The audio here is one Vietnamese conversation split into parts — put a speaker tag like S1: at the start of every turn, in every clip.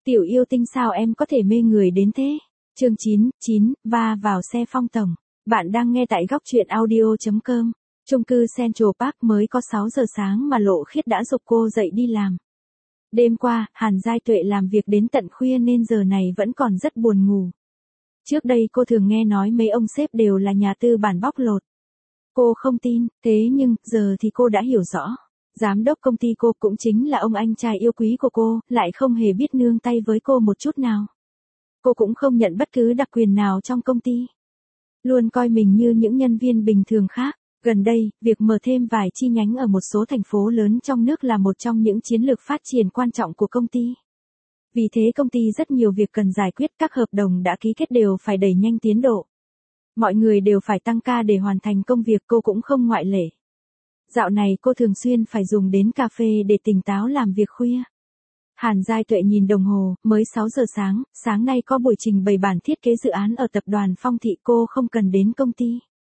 S1: Tiểu yêu tinh sao em có thể mê người đến thế? Chương 9, va vào xe Phong tổng. Bạn đang nghe tại góc truyện audio.com. Chung cư Central Park mới có 6 giờ sáng mà Lộ Khiết đã giục cô dậy đi làm. Đêm qua, Hàn Giai Tuệ làm việc đến tận khuya nên giờ này vẫn còn rất buồn ngủ. Trước đây cô thường nghe nói mấy ông sếp đều là nhà tư bản bóc lột. Cô không tin, thế nhưng giờ thì cô đã hiểu rõ. Giám đốc công ty cô cũng chính là ông anh trai yêu quý của cô, lại không hề biết nương tay với cô một chút nào. Cô cũng không nhận bất cứ đặc quyền nào trong công ty. Luôn coi mình như những nhân viên bình thường khác. Gần đây, việc mở thêm vài chi nhánh ở một số thành phố lớn trong nước là một trong những chiến lược phát triển quan trọng của công ty. Vì thế công ty rất nhiều việc cần giải quyết, các hợp đồng đã ký kết đều phải đẩy nhanh tiến độ. Mọi người đều phải tăng ca để hoàn thành công việc, cô cũng không ngoại lệ. Dạo này cô thường xuyên phải dùng đến cà phê để tỉnh táo làm việc khuya. Hàn Giai Tuệ nhìn đồng hồ, mới 6 giờ sáng nay có buổi trình bày bản thiết kế dự án ở tập đoàn Phong Thị, cô không cần đến công ty.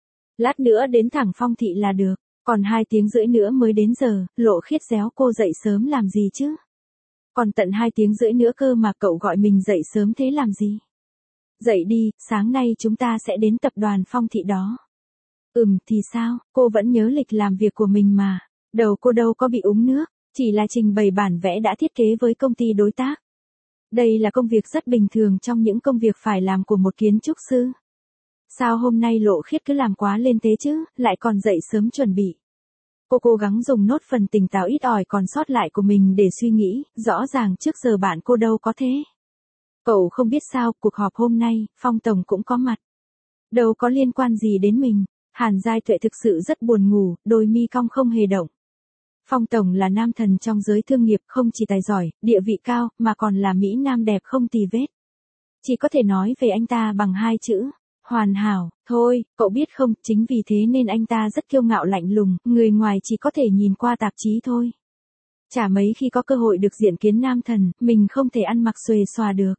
S1: Lát nữa đến thẳng Phong Thị là được, còn 2 tiếng rưỡi nữa mới đến giờ, Lộ Khiết réo cô dậy sớm làm gì chứ? Còn tận 2 tiếng rưỡi nữa cơ mà cậu gọi mình dậy sớm thế làm gì? Dậy đi, sáng nay chúng ta sẽ đến tập đoàn Phong Thị đó. Thì sao, cô vẫn nhớ lịch làm việc của mình mà. Đầu cô đâu có bị uống nước, chỉ là trình bày bản vẽ đã thiết kế với công ty đối tác. Đây là công việc rất bình thường trong những công việc phải làm của một kiến trúc sư. Sao hôm nay Lộ Khiết cứ làm quá lên thế chứ, lại còn dậy sớm chuẩn bị. Cô cố gắng dùng nốt phần tỉnh táo ít ỏi còn sót lại của mình để suy nghĩ, rõ ràng trước giờ bạn cô đâu có thế. Cậu không biết sao, cuộc họp hôm nay, Phong tổng cũng có mặt. Đâu có liên quan gì đến mình. Hàn Giai Tuệ thực sự rất buồn ngủ, đôi mi cong không hề động. Phong tổng là nam thần trong giới thương nghiệp, không chỉ tài giỏi, địa vị cao, mà còn là mỹ nam đẹp không tì vết. Chỉ có thể nói về anh ta bằng 2 chữ, hoàn hảo. Thôi, cậu biết không, chính vì thế nên anh ta rất kiêu ngạo lạnh lùng, người ngoài chỉ có thể nhìn qua tạp chí thôi. Chả mấy khi có cơ hội được diện kiến nam thần, mình không thể ăn mặc xuề xòa được.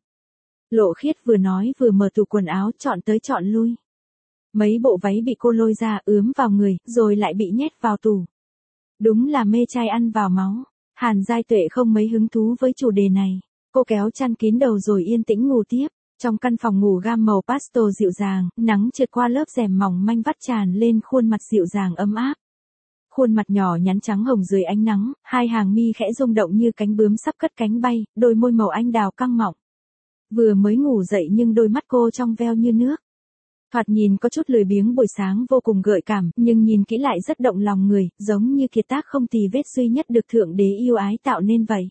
S1: Lộ Khiết vừa nói vừa mở tủ quần áo chọn tới chọn lui. Mấy bộ váy bị cô lôi ra ướm vào người, rồi lại bị nhét vào tủ. Đúng là mê trai ăn vào máu. Hàn Giai Tuệ không mấy hứng thú với chủ đề này. Cô kéo chăn kín đầu rồi yên tĩnh ngủ tiếp. Trong căn phòng ngủ gam màu pastel dịu dàng, nắng trượt qua lớp rèm mỏng manh vắt tràn lên khuôn mặt dịu dàng ấm áp. Khuôn mặt nhỏ nhắn trắng hồng dưới ánh nắng, 2 hàng mi khẽ rung động như cánh bướm sắp cất cánh bay, đôi môi màu anh đào căng mọng. Vừa mới ngủ dậy nhưng đôi mắt cô trong veo như nước. Thoạt nhìn có chút lười biếng, buổi sáng vô cùng gợi cảm, nhưng nhìn kỹ lại rất động lòng người, giống như kiệt tác không tì vết duy nhất được Thượng Đế yêu ái tạo nên vậy.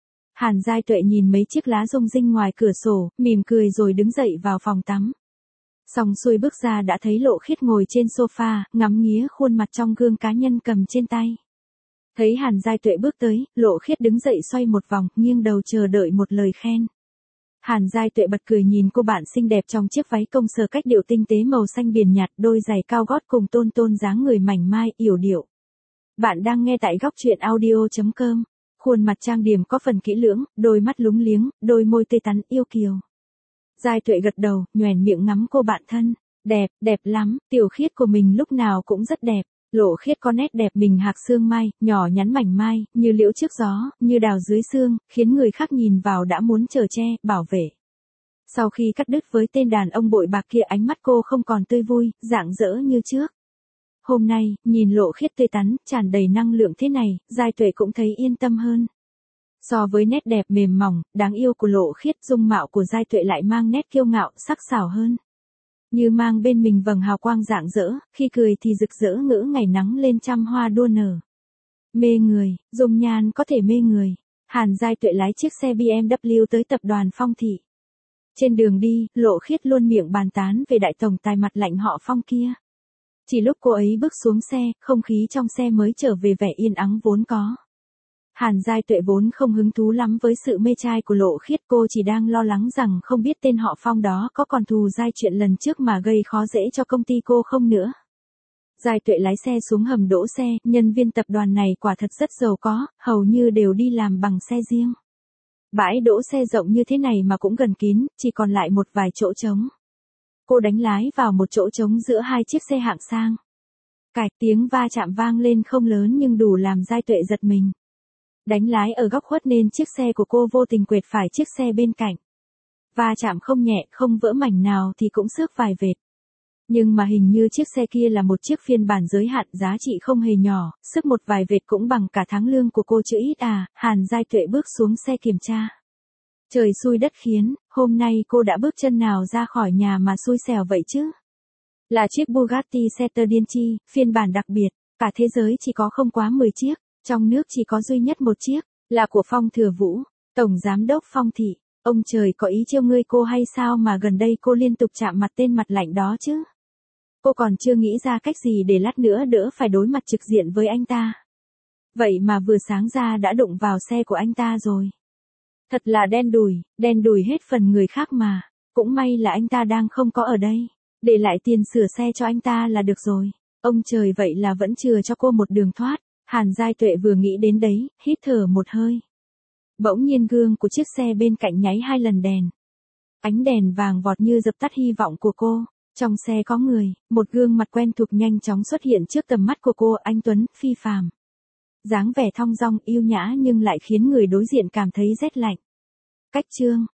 S1: Hàn Giai Tuệ nhìn mấy chiếc lá rung rinh ngoài cửa sổ, mỉm cười rồi đứng dậy vào phòng tắm. Xong xuôi bước ra đã thấy Lộ Khiết ngồi trên sofa, ngắm nghía khuôn mặt trong gương cá nhân cầm trên tay. Thấy Hàn Giai Tuệ bước tới, Lộ Khiết đứng dậy xoay một vòng, nghiêng đầu chờ đợi một lời khen. Hàn Giai Tuệ bật cười nhìn cô bạn xinh đẹp trong chiếc váy công sở cách điệu tinh tế màu xanh biển nhạt, đôi giày cao gót cùng tôn dáng người mảnh mai, yểu điệu. Bạn đang nghe tại góc truyện audio.com. Khuôn mặt trang điểm có phần kỹ lưỡng, đôi mắt lúng liếng, đôi môi tươi tắn yêu kiều. Giai Tuệ gật đầu, nhoẻn miệng ngắm cô bạn thân. Đẹp lắm, Tiểu Khiết của mình lúc nào cũng rất đẹp. Lộ Khiết có nét đẹp mình hạc xương mai, nhỏ nhắn mảnh mai, như liễu trước gió, như đào dưới sương, khiến người khác nhìn vào đã muốn chở che, bảo vệ. Sau khi cắt đứt với tên đàn ông bội bạc kia, ánh mắt cô không còn tươi vui, rạng rỡ như trước. Hôm nay, nhìn Lộ Khiết tươi tắn, tràn đầy năng lượng thế này, Giai Tuệ cũng thấy yên tâm hơn. So với nét đẹp mềm mỏng, đáng yêu của Lộ Khiết, dung mạo của Giai Tuệ lại mang nét kiêu ngạo, sắc sảo hơn. Như mang bên mình vầng hào quang rạng rỡ, khi cười thì rực rỡ ngỡ ngày nắng lên trăm hoa đua nở. Mê người, dung nhan có thể mê người. Hàn Giai Tuệ lái chiếc xe BMW tới tập đoàn Phong Thị. Trên đường đi, Lộ Khiết luôn miệng bàn tán về đại tổng tài mặt lạnh họ Phong kia. Chỉ lúc cô ấy bước xuống xe, không khí trong xe mới trở về vẻ yên ắng vốn có. Hàn Giai Tuệ vốn không hứng thú lắm với sự mê trai của Lộ Khiết, cô chỉ đang lo lắng rằng không biết tên họ Phong đó có còn thù dai chuyện lần trước mà gây khó dễ cho công ty cô không nữa. Giai Tuệ lái xe xuống hầm đỗ xe, nhân viên tập đoàn này quả thật rất giàu có, hầu như đều đi làm bằng xe riêng. Bãi đỗ xe rộng như thế này mà cũng gần kín, chỉ còn lại một vài chỗ trống. Cô đánh lái vào một chỗ trống giữa 2 chiếc xe hạng sang. Cạch, tiếng va chạm vang lên không lớn nhưng đủ làm Giai Tuệ giật mình. Đánh lái ở góc khuất nên chiếc xe của cô vô tình quệt phải chiếc xe bên cạnh. Va chạm không nhẹ, không vỡ mảnh nào thì cũng xước vài vệt. Nhưng mà hình như chiếc xe kia là một chiếc phiên bản giới hạn, giá trị không hề nhỏ, sức một vài vệt cũng bằng cả tháng lương của cô chứ ít à. Hàn Giai Tuệ bước xuống xe kiểm tra. Trời xui đất khiến, hôm nay cô đã bước chân nào ra khỏi nhà mà xui xẻo vậy chứ? Là chiếc Bugatti Citroën, phiên bản đặc biệt, cả thế giới chỉ có không quá 10 chiếc, trong nước chỉ có duy nhất một chiếc, là của Phong Thừa Vũ, Tổng Giám đốc Phong Thị. Ông trời có ý trêu ngươi cô hay sao mà gần đây cô liên tục chạm mặt tên mặt lạnh đó chứ? Cô còn chưa nghĩ ra cách gì để lát nữa đỡ phải đối mặt trực diện với anh ta. Vậy mà vừa sáng ra đã đụng vào xe của anh ta rồi. Thật là đen đủi hết phần người khác mà. Cũng may là anh ta đang không có ở đây. Để lại tiền sửa xe cho anh ta là được rồi. Ông trời vậy là vẫn chừa cho cô một đường thoát. Hàn Giai Tuệ vừa nghĩ đến đấy, hít thở một hơi. Bỗng nhiên gương của chiếc xe bên cạnh nháy 2 lần đèn. Ánh đèn vàng vọt như dập tắt hy vọng của cô. Trong xe có người, một gương mặt quen thuộc nhanh chóng xuất hiện trước tầm mắt của cô, anh tuấn, phi phàm. Dáng vẻ thong dong, yêu nhã nhưng lại khiến người đối diện cảm thấy rét lạnh. Cách Trương,